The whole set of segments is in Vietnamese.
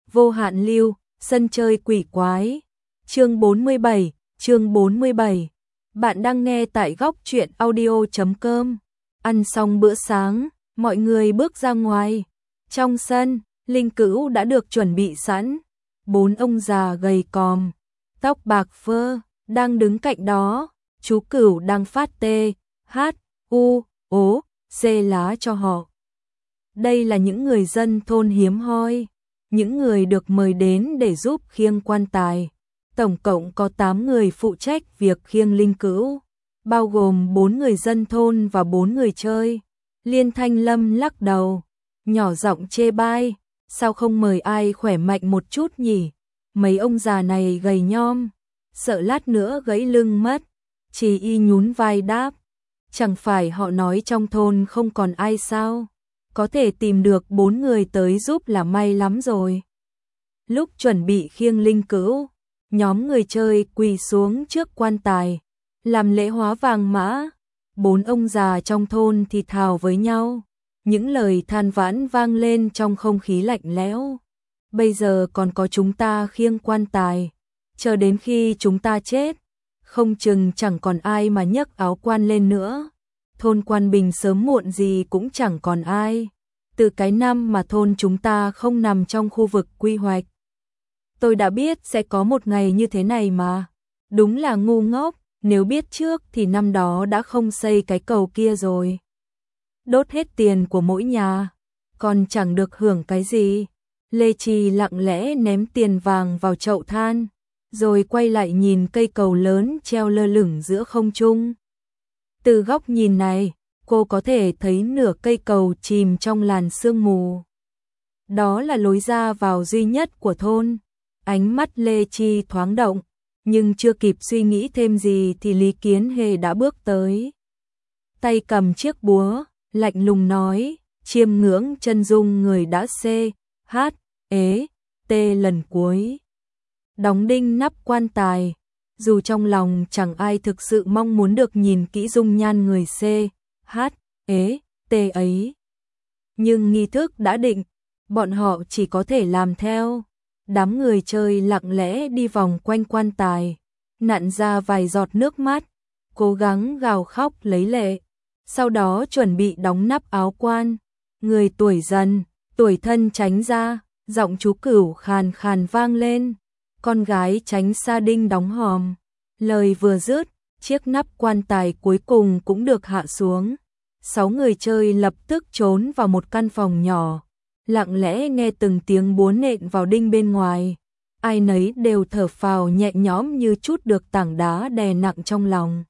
Vô hạn lưu, sân chơi quỷ quái. Chương 47. Bạn đang nghe tại góc truyện audio.com. Ăn xong bữa sáng, mọi người bước ra ngoài. Trong sân, linh cữu đã được chuẩn bị sẵn. 4 ông già gầy còm, tóc bạc phơ, đang đứng cạnh đó. Chú Cửu đang phát tê, hát, u, ố, xê lá cho họ. Đây là những người dân thôn hiếm hoi, những người được mời đến để giúp khiêng quan tài. Tổng cộng có 8 người phụ trách việc khiêng linh cữu, bao gồm 4 người dân thôn và 4 người chơi. Liên Thanh Lâm lắc đầu, nhỏ giọng chê bai, sao không mời ai khỏe mạnh một chút nhỉ? Mấy ông già này gầy nhom, sợ lát nữa gãy lưng mất. Chỉ y nhún vai đáp, chẳng phải họ nói trong thôn không còn ai sao? Có thể tìm được 4 người tới giúp là may lắm rồi. Lúc chuẩn bị khiêng linh cữu, nhóm người chơi quỳ xuống trước quan tài, làm lễ hóa vàng mã. 4 ông già trong thôn thì thào với nhau, những lời than vãn vang lên trong không khí lạnh lẽo. Bây giờ còn có chúng ta khiêng quan tài, chờ đến khi chúng ta chết, không chừng chẳng còn ai mà nhấc áo quan lên nữa. Thôn Quan Bình sớm muộn gì cũng chẳng còn ai. Từ cái năm mà thôn chúng ta không nằm trong khu vực quy hoạch, tôi đã biết sẽ có một ngày như thế này mà. Đúng là ngu ngốc, nếu biết trước thì năm đó đã không xây cái cầu kia rồi. Đốt hết tiền của mỗi nhà, còn chẳng được hưởng cái gì. Lê Trì lặng lẽ ném tiền vàng vào chậu than, rồi quay lại nhìn cây cầu lớn treo lơ lửng giữa không trung. Từ góc nhìn này, cô có thể thấy nửa cây cầu chìm trong làn sương mù. Đó là lối ra vào duy nhất của thôn. Ánh mắt Lê Chi thoáng động, nhưng chưa kịp suy nghĩ thêm gì thì Lý Kiến Hề đã bước tới. Tay cầm chiếc búa, lạnh lùng nói, chiêm ngưỡng chân dung người đã tê lần cuối. Đóng đinh nắp quan tài. Dù trong lòng chẳng ai thực sự mong muốn được nhìn kỹ dung nhan người tê ấy. Nhưng nghi thức đã định, bọn họ chỉ có thể làm theo. Đám người chơi lặng lẽ đi vòng quanh quan tài, nặn ra vài giọt nước mắt, cố gắng gào khóc lấy lệ. Sau đó chuẩn bị đóng nắp áo quan. Người tuổi dần, tuổi thân tránh ra, giọng chú Cửu khàn khàn vang lên. Con gái tránh xa đinh đóng hòm. Lời vừa dứt, chiếc nắp quan tài cuối cùng cũng được hạ xuống. 6 người chơi lập tức trốn vào một căn phòng nhỏ, lặng lẽ nghe từng tiếng búa nện vào đinh bên ngoài. Ai nấy đều thở phào nhẹ nhõm như trút được tảng đá đè nặng trong lòng.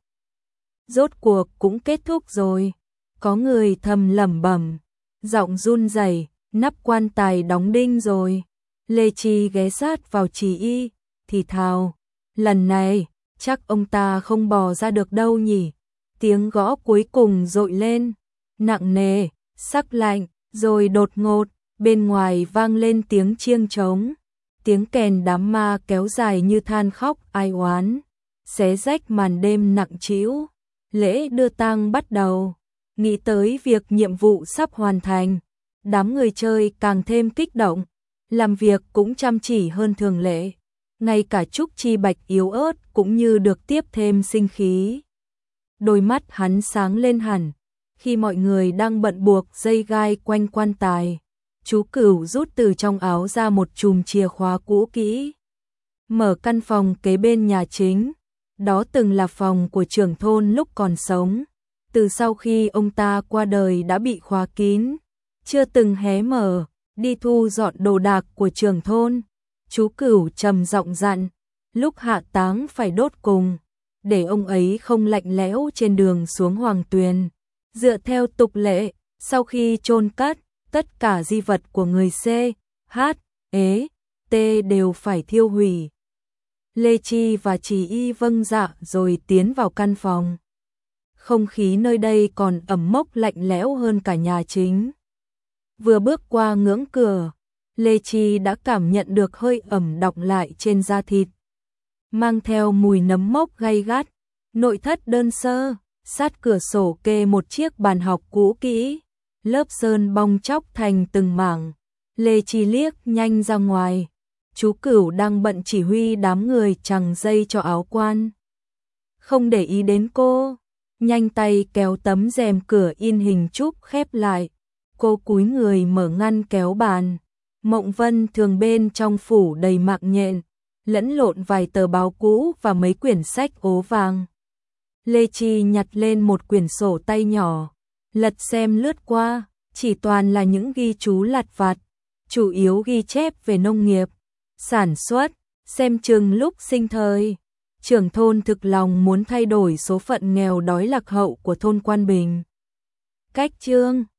Rốt cuộc cũng kết thúc rồi. Có người thầm lẩm bẩm, giọng run rẩy, nắp quan tài đóng đinh rồi. Lê Chi ghé sát vào Chỉ Y, thì thào, lần này chắc ông ta không bò ra được đâu nhỉ. Tiếng gõ cuối cùng dội lên, nặng nề, sắc lạnh, rồi đột ngột, bên ngoài vang lên tiếng chiêng trống. Tiếng kèn đám ma kéo dài như than khóc ai oán, xé rách màn đêm nặng trĩu. Lễ đưa tang bắt đầu. Nghĩ tới việc nhiệm vụ sắp hoàn thành, đám người chơi càng thêm kích động, làm việc cũng chăm chỉ hơn thường lệ. Ngay cả Trúc Chi Bạch yếu ớt cũng như được tiếp thêm sinh khí. Đôi mắt hắn sáng lên hẳn, khi mọi người đang bận buộc dây gai quanh quan tài. Chú Cửu rút từ trong áo ra một chùm chìa khóa cũ kỹ, mở căn phòng kế bên nhà chính. Đó từng là phòng của trưởng thôn lúc còn sống, từ sau khi ông ta qua đời đã bị khóa kín, chưa từng hé mở. Đi thu dọn đồ đạc của trưởng thôn. Chú Cửu trầm giọng dặn, lúc hạ táng phải đốt cùng, để ông ấy không lạnh lẽo trên đường xuống Hoàng Tuyền. Dựa theo tục lệ, sau khi chôn cất, tất cả di vật của người đều phải thiêu hủy. Lê Chi và Chỉ Y vâng dạ rồi tiến vào căn phòng. Không khí nơi đây còn ẩm mốc lạnh lẽo hơn cả nhà chính. Vừa bước qua ngưỡng cửa, Lê Chi đã cảm nhận được hơi ẩm đọng lại trên da thịt, mang theo mùi nấm mốc gay gắt. Nội thất đơn sơ, sát cửa sổ kê một chiếc bàn học cũ kỹ, lớp sơn bong tróc thành từng mảng. Lê Chi liếc nhanh ra ngoài. Chú Cửu đang bận chỉ huy đám người chằng dây cho áo quan. Không để ý đến cô, nhanh tay kéo tấm rèm cửa in hình trúc khép lại. Cô cúi người mở ngăn kéo bàn. Mộng Vân thường bên trong phủ đầy mạng nhện, lẫn lộn vài tờ báo cũ và mấy quyển sách ố vàng. Lê Chi nhặt lên một quyển sổ tay nhỏ, lật xem lướt qua, chỉ toàn là những ghi chú lặt vặt, chủ yếu ghi chép về nông nghiệp, sản xuất, xem chừng lúc sinh thời. Trưởng thôn thực lòng muốn thay đổi số phận nghèo đói lạc hậu của thôn Quan Bình. Cách chương